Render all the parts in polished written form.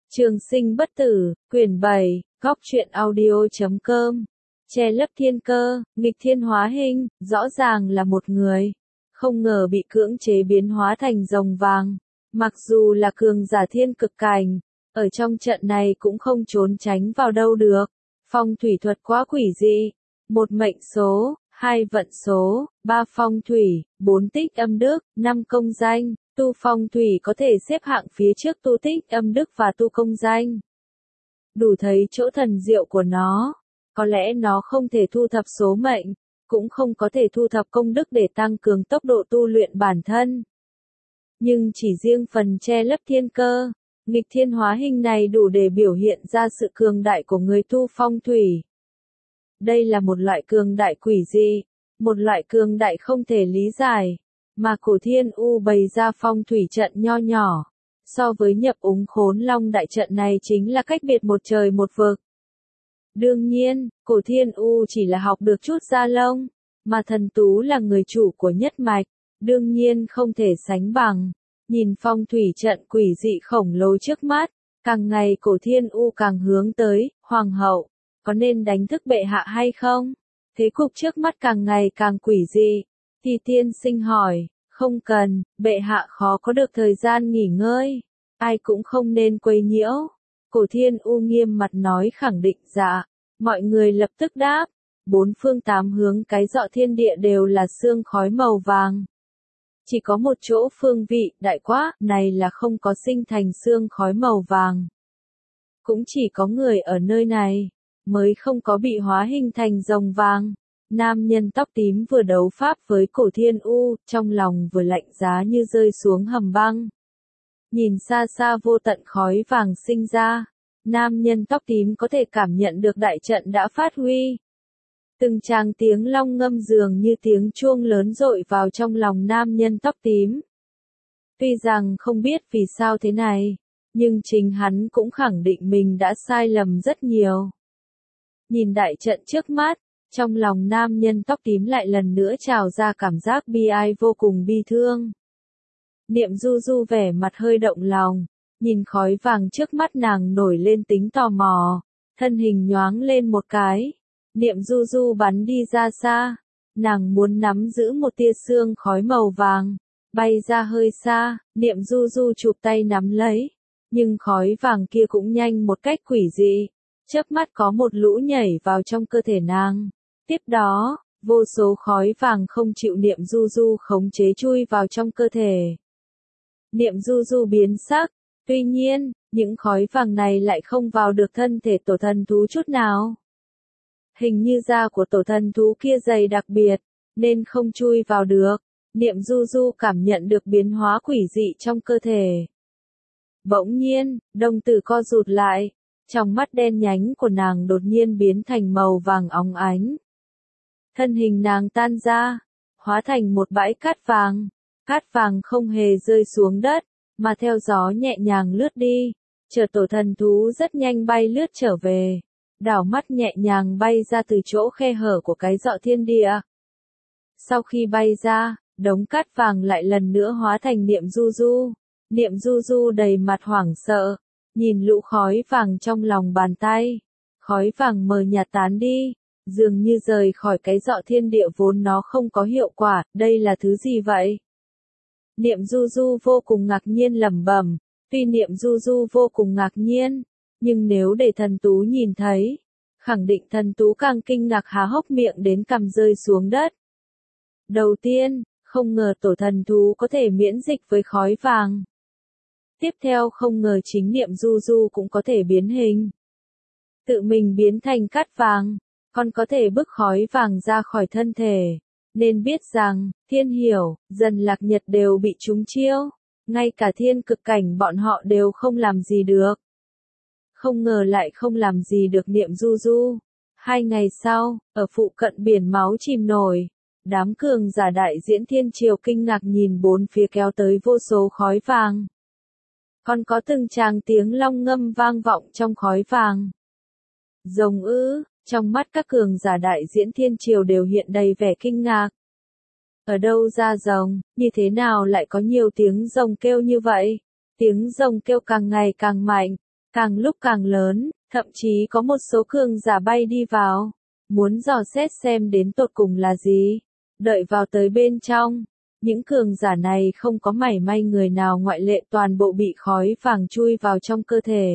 Trường sinh bất tử, quyển 7, góc truyện audio.com. Che lấp thiên cơ, nghịch thiên hóa hình, rõ ràng là một người. Không ngờ bị cưỡng chế biến hóa thành rồng vàng. Mặc dù là cường giả thiên cực cảnh, ở trong trận này cũng không trốn tránh vào đâu được. Phong thủy thuật quá quỷ dị. Một mệnh số, 2 vận số, 3 phong thủy, 4 tích âm đức, 5 công danh. Tu phong thủy có thể xếp hạng phía trước tu tích âm đức và tu công danh. Đủ thấy chỗ thần diệu của nó. Có lẽ nó không thể thu thập số mệnh, cũng không có thể thu thập công đức để tăng cường tốc độ tu luyện bản thân. Nhưng chỉ riêng phần che lấp thiên cơ, nghịch thiên hóa hình này đủ để biểu hiện ra sự cường đại của người tu phong thủy. Đây là một loại cường đại quỷ dị, một loại cường đại không thể lý giải. Mà Cổ Thiên U bày ra phong thủy trận nho nhỏ, so với Nhập Úng Khốn Long đại trận này chính là cách biệt một trời một vực. Đương nhiên, Cổ Thiên U chỉ là học được chút da lông, mà Thần Tú là người chủ của nhất mạch, đương nhiên không thể sánh bằng. Nhìn phong thủy trận quỷ dị khổng lồ trước mắt, càng ngày Cổ Thiên U càng hướng tới, Hoàng hậu, có nên đánh thức bệ hạ hay không? Thế cục trước mắt càng ngày càng quỷ dị. Thì tiên sinh hỏi, không cần, bệ hạ khó có được thời gian nghỉ ngơi, ai cũng không nên quấy nhiễu. Cổ Thiên U nghiêm mặt nói khẳng định dạ, mọi người lập tức đáp, 4 phương 8 hướng cái dọ thiên địa đều là sương khói màu vàng. Chỉ có một chỗ phương vị, đại quá, này là không có sinh thành sương khói màu vàng. Cũng chỉ có người ở nơi này, mới không có bị hóa hình thành rồng vàng. Nam nhân tóc tím vừa đấu pháp với Cổ Thiên U, trong lòng vừa lạnh giá như rơi xuống hầm băng. Nhìn xa xa vô tận khói vàng sinh ra, nam nhân tóc tím có thể cảm nhận được đại trận đã phát huy. Từng tràng tiếng long ngâm dường như tiếng chuông lớn dội vào trong lòng nam nhân tóc tím. Tuy rằng không biết vì sao thế này, nhưng chính hắn cũng khẳng định mình đã sai lầm rất nhiều. Nhìn đại trận trước mắt, trong lòng nam nhân tóc tím lại lần nữa trào ra cảm giác bi ai vô cùng bi thương. Niệm Du Du vẻ mặt hơi động lòng, nhìn khói vàng trước mắt nàng nổi lên tính tò mò, thân hình nhoáng lên một cái. Niệm Du Du bắn đi ra xa, nàng muốn nắm giữ một tia sương khói màu vàng, bay ra hơi xa, Niệm Du Du chụp tay nắm lấy, nhưng khói vàng kia cũng nhanh một cách quỷ dị, chớp mắt có một lũ nhảy vào trong cơ thể nàng. Tiếp đó, vô số khói vàng không chịu Niệm Du Du khống chế chui vào trong cơ thể. Niệm Du Du biến sắc, tuy nhiên, những khói vàng này lại không vào được thân thể tổ thần thú chút nào. Hình như da của tổ thần thú kia dày đặc biệt, nên không chui vào được. Niệm Du Du cảm nhận được biến hóa quỷ dị trong cơ thể. Bỗng nhiên, đồng tử co rụt lại, trong mắt đen nhánh của nàng đột nhiên biến thành màu vàng óng ánh. Thân hình nàng tan ra, hóa thành một bãi cát vàng. Cát vàng không hề rơi xuống đất, mà theo gió nhẹ nhàng lướt đi. Chợt tổ thần thú rất nhanh bay lướt trở về, đảo mắt nhẹ nhàng bay ra từ chỗ khe hở của cái dọ thiên địa. Sau khi bay ra, đống cát vàng lại lần nữa hóa thành Niệm Du Du. Niệm Du Du đầy mặt hoảng sợ, nhìn lũ khói vàng trong lòng bàn tay. Khói vàng mờ nhạt tán đi, dường như rời khỏi cái dọ thiên địa vốn nó không có hiệu quả, đây là thứ gì vậy? Niệm Du Du vô cùng ngạc nhiên lẩm bẩm, tuy Niệm Du Du vô cùng ngạc nhiên, nhưng nếu để thần tú nhìn thấy, khẳng định thần tú càng kinh ngạc há hốc miệng đến cằm rơi xuống đất. Đầu tiên, không ngờ tổ thần thú có thể miễn dịch với khói vàng. Tiếp theo không ngờ chính Niệm Du Du cũng có thể biến hình. Tự mình biến thành cát vàng, còn có thể bức khói vàng ra khỏi thân thể. Nên biết rằng, Thiên Hiểu, Dần Lạc Nhật đều bị trúng chiêu, ngay cả thiên cực cảnh bọn họ đều không làm gì được. Không ngờ lại không làm gì được Niệm Du Du. 2 ngày sau, ở phụ cận biển máu chìm nổi, đám cường giả đại diễn thiên triều kinh ngạc nhìn bốn phía kéo tới vô số khói vàng. Còn có từng tràng tiếng long ngâm vang vọng trong khói vàng. Rồng ư? Trong mắt các cường giả đại diễn thiên triều đều hiện đầy vẻ kinh ngạc. Ở đâu ra rồng, như thế nào lại có nhiều tiếng rồng kêu như vậy? Tiếng rồng kêu càng ngày càng mạnh, càng lúc càng lớn, thậm chí có một số cường giả bay đi vào, muốn dò xét xem đến tột cùng là gì. Đợi vào tới bên trong, những cường giả này không có mảy may người nào ngoại lệ, toàn bộ bị khói vàng chui vào trong cơ thể.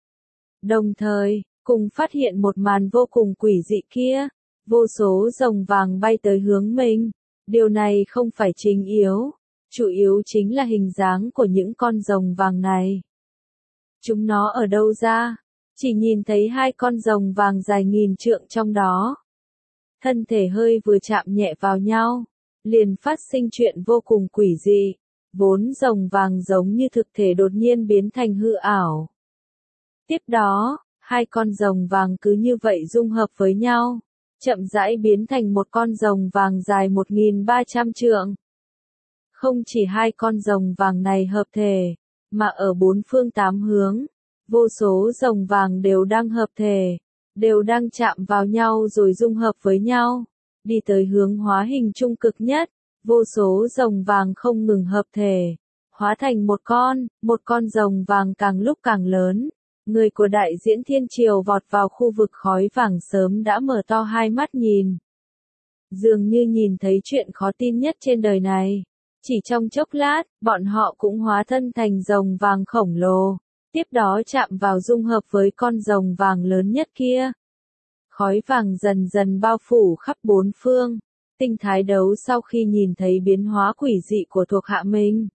Đồng thời, cùng phát hiện một màn vô cùng quỷ dị kia, vô số rồng vàng bay tới hướng mình. Điều này không phải chính yếu, chủ yếu chính là hình dáng của những con rồng vàng này. Chúng nó ở đâu ra? Chỉ nhìn thấy hai con rồng vàng dài nghìn trượng trong đó. Thân thể hơi vừa chạm nhẹ vào nhau, liền phát sinh chuyện vô cùng quỷ dị. Vốn rồng vàng giống như thực thể đột nhiên biến thành hư ảo. Tiếp đó, hai con rồng vàng cứ như vậy dung hợp với nhau, chậm rãi biến thành một con rồng vàng dài 1.300 trượng. Không chỉ hai con rồng vàng này hợp thể, mà ở bốn phương tám hướng, vô số rồng vàng đều đang hợp thể, đều đang chạm vào nhau rồi dung hợp với nhau, đi tới hướng hóa hình trung cực nhất. Vô số rồng vàng không ngừng hợp thể, hóa thành một con rồng vàng càng lúc càng lớn. Người của đại diễn thiên triều vọt vào khu vực khói vàng sớm đã mở to hai mắt nhìn. Dường như nhìn thấy chuyện khó tin nhất trên đời này. Chỉ trong chốc lát, bọn họ cũng hóa thân thành rồng vàng khổng lồ, tiếp đó chạm vào dung hợp với con rồng vàng lớn nhất kia. Khói vàng dần dần bao phủ khắp bốn phương. Tinh Thái Đấu sau khi nhìn thấy biến hóa quỷ dị của thuộc hạ mình,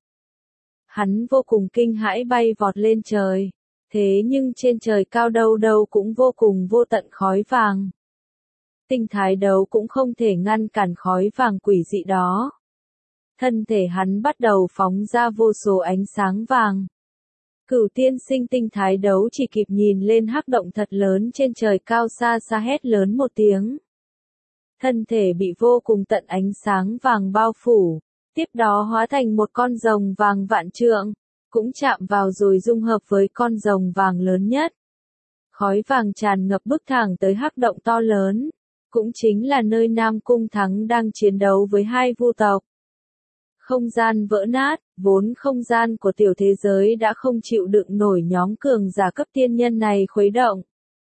hắn vô cùng kinh hãi bay vọt lên trời. Thế nhưng trên trời cao đâu đâu cũng vô cùng vô tận khói vàng. Tinh Thái Đấu cũng không thể ngăn cản khói vàng quỷ dị đó. Thân thể hắn bắt đầu phóng ra vô số ánh sáng vàng. Cửu tiên sinh Tinh Thái Đấu chỉ kịp nhìn lên hắc động thật lớn trên trời cao xa xa hét lớn một tiếng. Thân thể bị vô cùng tận ánh sáng vàng bao phủ, tiếp đó hóa thành một con rồng vàng vạn trượng, cũng chạm vào rồi dung hợp với con rồng vàng lớn nhất. Khói vàng tràn ngập bước thẳng tới hắc động to lớn, cũng chính là nơi Nam Cung Thắng đang chiến đấu với hai vu tộc. Không gian vỡ nát, vốn không gian của tiểu thế giới đã không chịu đựng nổi nhóm cường giả cấp tiên nhân này khuấy động.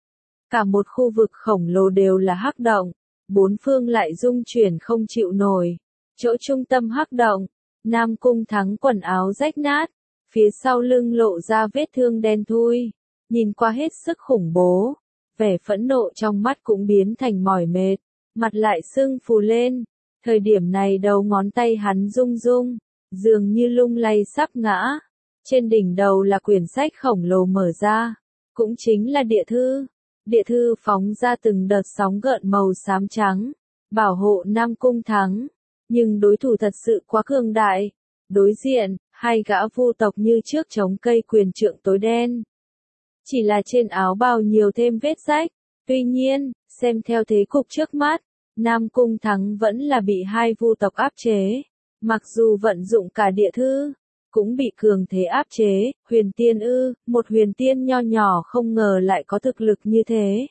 Cả một khu vực khổng lồ đều là hắc động, bốn phương lại rung chuyển không chịu nổi. Chỗ trung tâm hắc động, Nam Cung Thắng quần áo rách nát, phía sau lưng lộ ra vết thương đen thui, nhìn qua hết sức khủng bố. Vẻ phẫn nộ trong mắt cũng biến thành mỏi mệt, mặt lại sưng phù lên. Thời điểm này đầu ngón tay hắn rung rung, dường như lung lay sắp ngã. Trên đỉnh đầu là quyển sách khổng lồ mở ra, cũng chính là địa thư. Địa thư phóng ra từng đợt sóng gợn màu xám trắng, bảo hộ Nam Cung Thắng. Nhưng đối thủ thật sự quá cường đại. Đối diện, hai gã vu tộc như trước chống cây quyền trượng tối đen. Chỉ là trên áo bào nhiều thêm vết rách. Tuy nhiên, xem theo thế cục trước mắt, Nam Cung Thắng vẫn là bị hai vu tộc áp chế. Mặc dù vận dụng cả địa thư, cũng bị cường thế áp chế. Huyền tiên ư, một huyền tiên nho nhỏ không ngờ lại có thực lực như thế.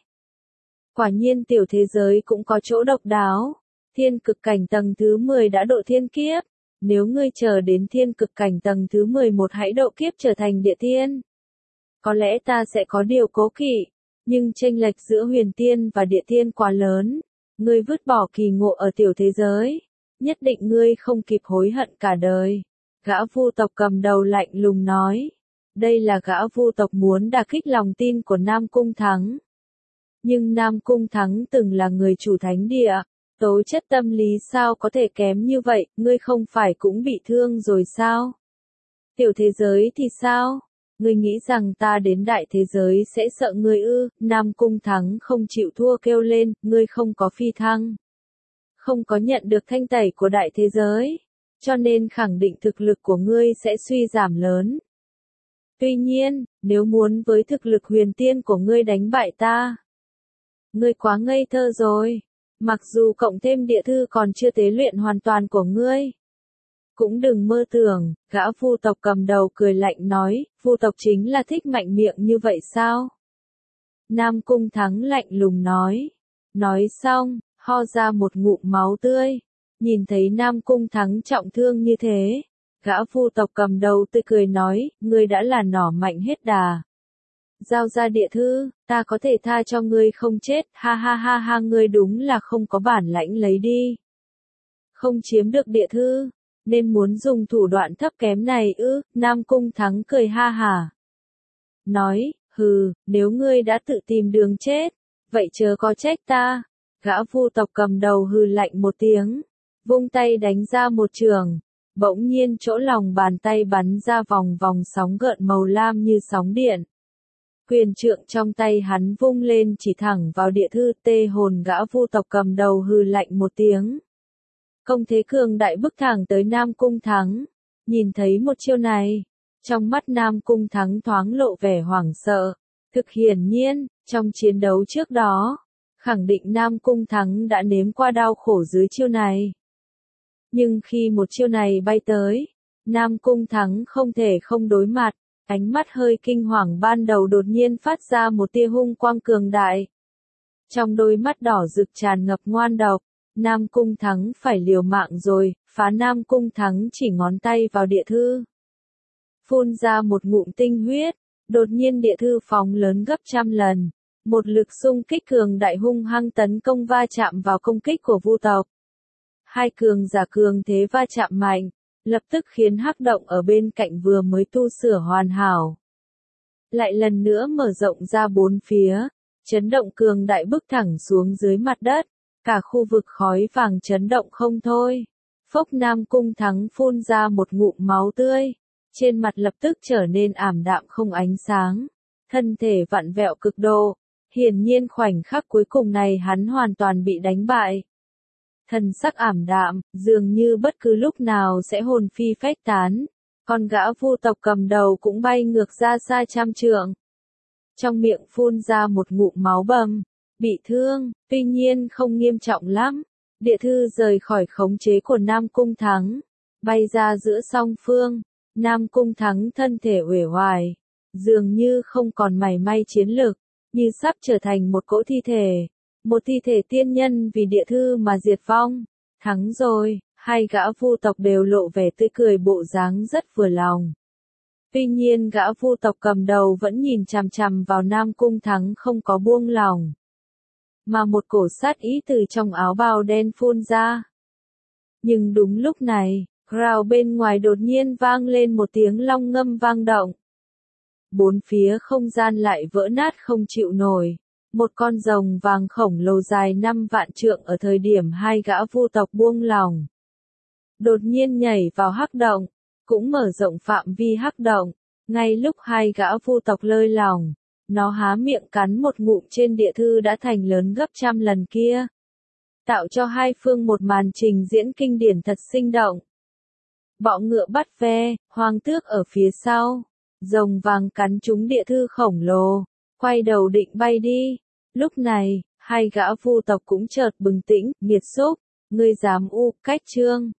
Quả nhiên tiểu thế giới cũng có chỗ độc đáo. Thiên cực cảnh tầng thứ 10 đã độ thiên kiếp. Nếu ngươi chờ đến thiên cực cảnh tầng thứ 11 hãy độ kiếp trở thành địa tiên. Có lẽ ta sẽ có điều cố kỵ, nhưng chênh lệch giữa huyền tiên và địa tiên quá lớn. Ngươi vứt bỏ kỳ ngộ ở tiểu thế giới, nhất định ngươi không kịp hối hận cả đời. Gã vu tộc cầm đầu lạnh lùng nói. Đây là gã vu tộc muốn đả kích lòng tin của Nam Cung Thắng. Nhưng Nam Cung Thắng từng là người chủ thánh địa. Tố chất tâm lý sao có thể kém như vậy, ngươi không phải cũng bị thương rồi sao? Tiểu thế giới thì sao? Ngươi nghĩ rằng ta đến đại thế giới sẽ sợ ngươi ư? Nam Cung Thắng không chịu thua kêu lên, ngươi không có phi thăng. Không có nhận được thanh tẩy của đại thế giới. Cho nên khẳng định thực lực của ngươi sẽ suy giảm lớn. Tuy nhiên, nếu muốn với thực lực huyền tiên của ngươi đánh bại ta, ngươi quá ngây thơ rồi. Mặc dù cộng thêm địa thư còn chưa tế luyện hoàn toàn của ngươi. Cũng đừng mơ tưởng, gã vu tộc cầm đầu cười lạnh nói, vu tộc chính là thích mạnh miệng như vậy sao? Nam Cung Thắng lạnh lùng nói. Nói xong, ho ra một ngụm máu tươi. Nhìn thấy Nam Cung Thắng trọng thương như thế, gã vu tộc cầm đầu tươi cười nói, ngươi đã là nỏ mạnh hết đà. giao ra địa thư, ta có thể tha cho ngươi không chết, ha ha ha ha, ngươi đúng là không có bản lãnh lấy đi. Không chiếm được địa thư, nên muốn dùng thủ đoạn thấp kém này ư, Nam Cung Thắng cười ha hả. Nói, hừ, nếu ngươi đã tự tìm đường chết, vậy chớ có trách ta. Gã Vu tộc cầm đầu hừ lạnh một tiếng, vung tay đánh ra một trường, bỗng nhiên chỗ lòng bàn tay bắn ra vòng vòng sóng gợn màu lam như sóng điện. Quyền trượng trong tay hắn vung lên chỉ thẳng vào địa thư, tê hồn gã Vu tộc cầm đầu hừ lạnh một tiếng. Công thế cường đại bức thẳng tới Nam Cung Thắng, nhìn thấy một chiêu này, trong mắt Nam Cung Thắng thoáng lộ vẻ hoảng sợ. Thực hiển nhiên, trong chiến đấu trước đó, khẳng định Nam Cung Thắng đã nếm qua đau khổ dưới chiêu này. Nhưng khi một chiêu này bay tới, Nam Cung Thắng không thể không đối mặt, ánh mắt hơi kinh hoàng ban đầu đột nhiên phát ra một tia hung quang cường đại. Trong đôi mắt đỏ rực tràn ngập ngoan độc, Nam Cung Thắng phải liều mạng rồi, phá Nam Cung Thắng chỉ ngón tay vào địa thư. Phun ra một ngụm tinh huyết, đột nhiên địa thư phóng lớn gấp trăm lần. Một lực xung kích cường đại hung hăng tấn công va chạm vào công kích của Vu tộc. Hai cường giả cường thế va chạm mạnh, lập tức khiến hắc động ở bên cạnh vừa mới tu sửa hoàn hảo. Lại lần nữa mở rộng ra bốn phía, chấn động cường đại bức thẳng xuống dưới mặt đất, cả khu vực khói vàng chấn động không thôi. Phốc Nam Cung Thắng phun ra một ngụm máu tươi, trên mặt lập tức trở nên ảm đạm không ánh sáng, thân thể vặn vẹo cực độ. Hiển nhiên khoảnh khắc cuối cùng này hắn hoàn toàn bị đánh bại. Thần sắc ảm đạm, dường như bất cứ lúc nào sẽ hồn phi phách tán. Còn gã Vu tộc cầm đầu cũng bay ngược ra xa trăm trượng. Trong miệng phun ra một ngụm máu bầm, bị thương, tuy nhiên không nghiêm trọng lắm. Địa thư rời khỏi khống chế của Nam Cung Thắng, bay ra giữa song phương. Nam Cung Thắng thân thể uể oải, dường như không còn mảy may chiến lực, như sắp trở thành một cỗ thi thể. Một thi thể tiên nhân vì địa thư mà diệt vong. Thắng rồi, hai gã Vu tộc đều lộ vẻ tươi cười bộ dáng rất vừa lòng. Tuy nhiên gã Vu tộc cầm đầu vẫn nhìn chằm chằm vào Nam Cung Thắng không có buông lòng. Mà một cổ sát ý từ trong áo bào đen phun ra. Nhưng đúng lúc này, rào bên ngoài đột nhiên vang lên một tiếng long ngâm vang động. Bốn phía không gian lại vỡ nát không chịu nổi. Một con rồng vàng khổng lồ dài 5 vạn trượng ở thời điểm hai gã Vu tộc buông lòng. Đột nhiên nhảy vào hắc động, cũng mở rộng phạm vi hắc động. Ngay lúc hai gã Vu tộc lơi lòng, nó há miệng cắn một ngụm trên địa thư đã thành lớn gấp trăm lần kia. Tạo cho hai phương một màn trình diễn kinh điển thật sinh động. Bọ ngựa bắt ve, hoàng tước ở phía sau. Rồng vàng cắn trúng địa thư khổng lồ, quay đầu định bay đi. Lúc này, hai gã Vu tộc cũng chợt bừng tỉnh, nghiệt xúc, ngươi dám u cách trương.